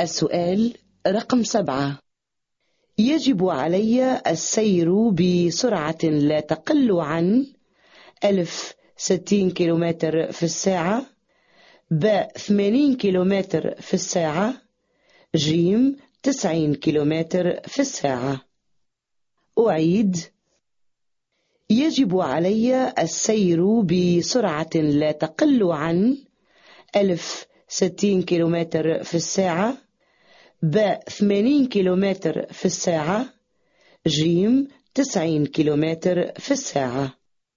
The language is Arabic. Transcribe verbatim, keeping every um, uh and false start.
السؤال رقم سبعة. يجب علي السير بسرعة لا تقل عن ألف ستين كيلومتر في الساعة، ب ثمانين كيلومتر في الساعة، جيم تسعين كيلومتر في الساعة. أعيد: يجب علي السير بسرعة لا تقل عن ألف ستين كيلومتر في الساعة، ب ثمانين كيلومتر في الساعة، جيم تسعين كيلومتر في الساعة.